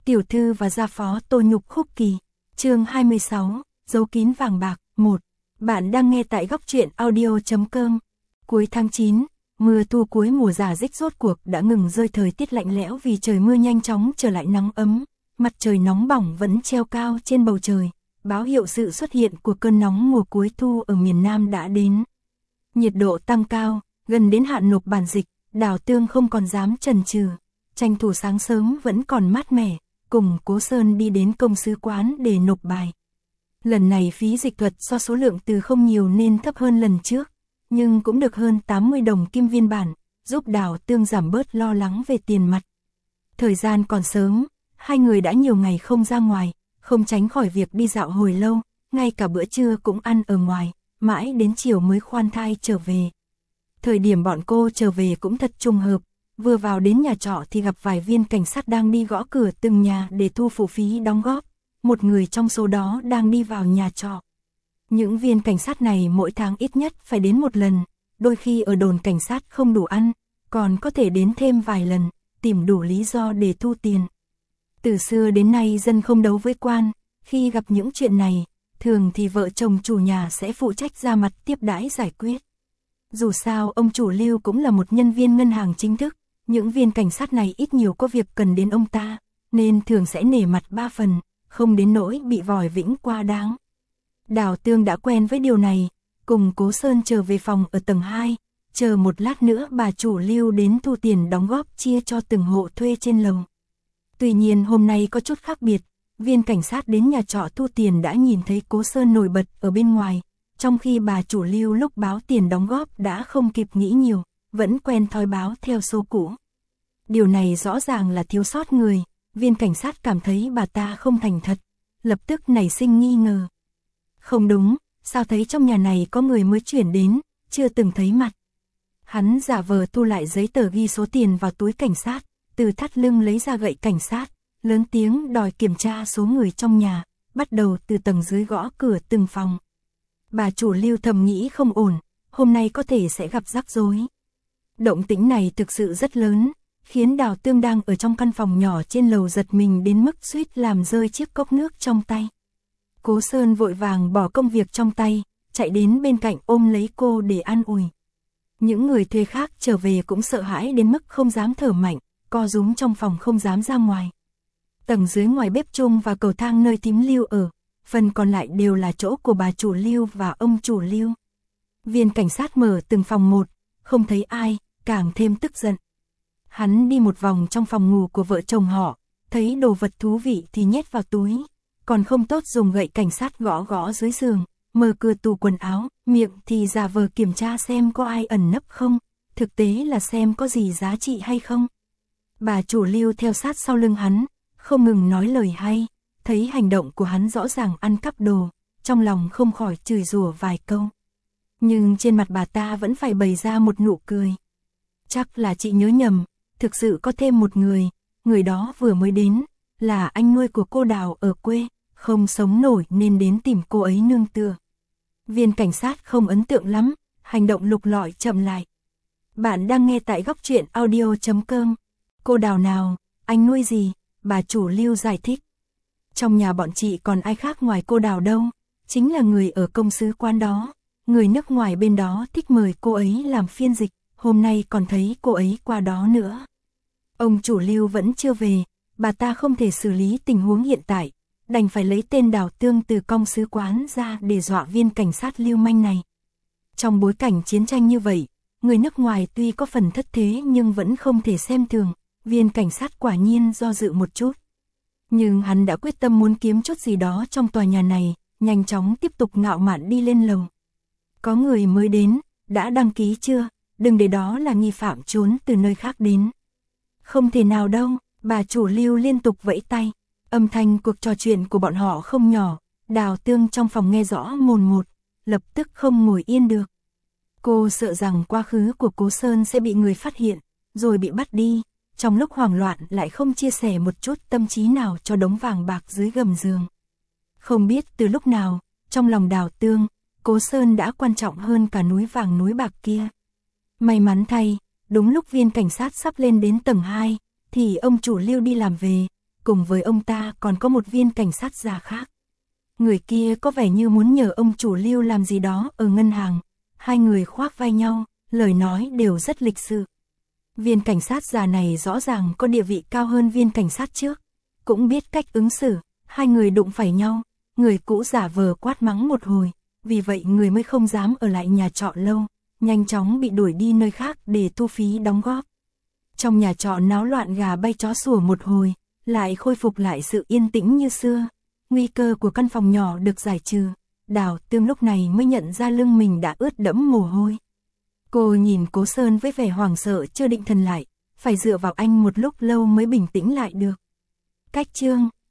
Tiểu thư và gia phó Tô Nhục Khúc Kỳ. Chương 26, dấu kín vàng bạc 1. Bạn đang nghe tại góc truyện audio.com. Cuối tháng 9, mưa thu cuối mùa rả rích rốt cuộc đã ngừng rơi, thời tiết lạnh lẽo vì trời mưa nhanh chóng trở lại nắng ấm, mặt trời nóng bỏng vẫn treo cao trên bầu trời, báo hiệu sự xuất hiện của cơn nóng mùa cuối thu ở miền Nam đã đến. Nhiệt độ tăng cao, gần đến hạn nộp bản dịch, Đào Tương không còn dám chần chừ, tranh thủ sáng sớm vẫn còn mát mẻ, cùng Cố Sơn đi đến công sứ quán để nộp bài. Lần này phí dịch thuật do số lượng từ không nhiều nên thấp hơn lần trước, nhưng cũng được hơn 80 đồng kim viên bản, giúp Đào Tương giảm bớt lo lắng về tiền mặt. Thời gian còn sớm, hai người đã nhiều ngày không ra ngoài, không tránh khỏi việc đi dạo hồi lâu, ngay cả bữa trưa cũng ăn ở ngoài, mãi đến chiều mới khoan thai trở về. Thời điểm bọn cô trở về cũng thật trùng hợp, vừa vào đến nhà trọ thì gặp vài viên cảnh sát đang đi gõ cửa từng nhà để thu phụ phí đóng góp, một người trong số đó đang đi vào nhà trọ. Những viên cảnh sát này mỗi tháng ít nhất phải đến một lần, đôi khi ở đồn cảnh sát không đủ ăn, còn có thể đến thêm vài lần, tìm đủ lý do để thu tiền. Từ xưa đến nay dân không đấu với quan, khi gặp những chuyện này, thường thì vợ chồng chủ nhà sẽ phụ trách ra mặt tiếp đãi giải quyết. Dù sao ông chủ Lưu cũng là một nhân viên ngân hàng chính thức, những viên cảnh sát này ít nhiều có việc cần đến ông ta, nên thường sẽ nể mặt ba phần, không đến nỗi bị vòi vĩnh quá đáng. Đào Tương đã quen với điều này, cùng Cố Sơn trở về phòng ở tầng 2, chờ một lát nữa bà chủ Lưu đến thu tiền đóng góp chia cho từng hộ thuê trên lầu. Tuy nhiên hôm nay có chút khác biệt, viên cảnh sát đến nhà trọ thu tiền đã nhìn thấy Cố Sơn nổi bật ở bên ngoài, trong khi bà chủ Lưu lúc báo tiền đóng góp đã không kịp nghĩ nhiều, vẫn quen thói báo theo số cũ. Điều này rõ ràng là thiếu sót người, viên cảnh sát cảm thấy bà ta không thành thật, lập tức nảy sinh nghi ngờ. Không đúng, sao thấy trong nhà này có người mới chuyển đến, chưa từng thấy mặt. Hắn giả vờ thu lại giấy tờ ghi số tiền vào túi cảnh sát, từ thắt lưng lấy ra gậy cảnh sát, lớn tiếng đòi kiểm tra số người trong nhà, bắt đầu từ tầng dưới gõ cửa từng phòng. Bà chủ Lưu thầm nghĩ không ổn, hôm nay có thể sẽ gặp rắc rối. Động tĩnh này thực sự rất lớn, khiến Đào Tương đang ở trong căn phòng nhỏ trên lầu giật mình đến mức suýt làm rơi chiếc cốc nước trong tay. Cố Sơn vội vàng bỏ công việc trong tay, chạy đến bên cạnh ôm lấy cô để an ủi. Những người thuê khác trở về cũng sợ hãi đến mức không dám thở mạnh, co rúm trong phòng không dám ra ngoài. Tầng dưới ngoài bếp chung và cầu thang nơi thím Lưu ở, phần còn lại đều là chỗ của bà chủ Lưu và ông chủ Lưu. Viên cảnh sát mở từng phòng một, không thấy ai, càng thêm tức giận. Hắn đi một vòng trong phòng ngủ của vợ chồng họ, thấy đồ vật thú vị thì nhét vào túi, còn không tốt dùng gậy cảnh sát gõ gõ dưới giường, mở cửa tủ quần áo, miệng thì giả vờ kiểm tra xem có ai ẩn nấp không, thực tế là xem có gì giá trị hay không. Bà chủ Lưu theo sát sau lưng hắn, không ngừng nói lời hay, thấy hành động của hắn rõ ràng ăn cắp đồ, trong lòng không khỏi chửi rủa vài câu. Nhưng trên mặt bà ta vẫn phải bày ra một nụ cười. Chắc là chị nhớ nhầm, thực sự có thêm một người, người đó vừa mới đến, là anh nuôi của cô Đào ở quê, không sống nổi nên đến tìm cô ấy nương tựa. Viên cảnh sát không ấn tượng lắm, hành động lục lọi chậm lại. Bạn đang nghe tại góc truyện audio.com. Cô Đào nào, anh nuôi gì? Bà chủ Lưu giải thích. Trong nhà bọn chị còn ai khác ngoài cô Đào đâu, chính là người ở công sứ quán đó. Người nước ngoài bên đó thích mời cô ấy làm phiên dịch, hôm nay còn thấy cô ấy qua đó nữa. Ông chủ Lưu vẫn chưa về, bà ta không thể xử lý tình huống hiện tại, đành phải lấy tên Đào Tương từ công sứ quán ra để dọa viên cảnh sát lưu manh này. Trong bối cảnh chiến tranh như vậy, người nước ngoài tuy có phần thất thế nhưng vẫn không thể xem thường, viên cảnh sát quả nhiên do dự một chút. Nhưng hắn đã quyết tâm muốn kiếm chút gì đó trong tòa nhà này, nhanh chóng tiếp tục ngạo mạn đi lên lầu. Có người mới đến, đã đăng ký chưa? Đừng để đó là nghi phạm trốn từ nơi khác đến. Không thể nào đâu, bà chủ Lưu liên tục vẫy tay. Âm thanh cuộc trò chuyện của bọn họ không nhỏ, Đào Tương trong phòng nghe rõ mồn một, lập tức không ngồi yên được. Cô sợ rằng quá khứ của Cố Sơn sẽ bị người phát hiện, rồi bị bắt đi, trong lúc hoảng loạn lại không chia sẻ một chút tâm trí nào cho đống vàng bạc dưới gầm giường. Không biết từ lúc nào, trong lòng Đào Tương, Cố Sơn đã quan trọng hơn cả núi vàng núi bạc kia. May mắn thay, đúng lúc viên cảnh sát sắp lên đến tầng 2, thì ông chủ Lưu đi làm về, cùng với ông ta còn có một viên cảnh sát già khác. Người kia có vẻ như muốn nhờ ông chủ Lưu làm gì đó ở ngân hàng. Hai người khoác vai nhau, lời nói đều rất lịch sự. Viên cảnh sát già này rõ ràng có địa vị cao hơn viên cảnh sát trước, cũng biết cách ứng xử. Hai người đụng phải nhau, người cũ giả vờ quát mắng một hồi, vì vậy người mới không dám ở lại nhà trọ lâu, nhanh chóng bị đuổi đi nơi khác để thu phí đóng góp. Trong nhà trọ náo loạn gà bay chó sủa một hồi, lại khôi phục lại sự yên tĩnh như xưa. Nguy cơ của căn phòng nhỏ được giải trừ, Đào Tương lúc này mới nhận ra lưng mình đã ướt đẫm mồ hôi. Cô nhìn Cố Sơn với vẻ hoảng sợ chưa định thần lại, phải dựa vào anh một lúc lâu mới bình tĩnh lại được. Cách chương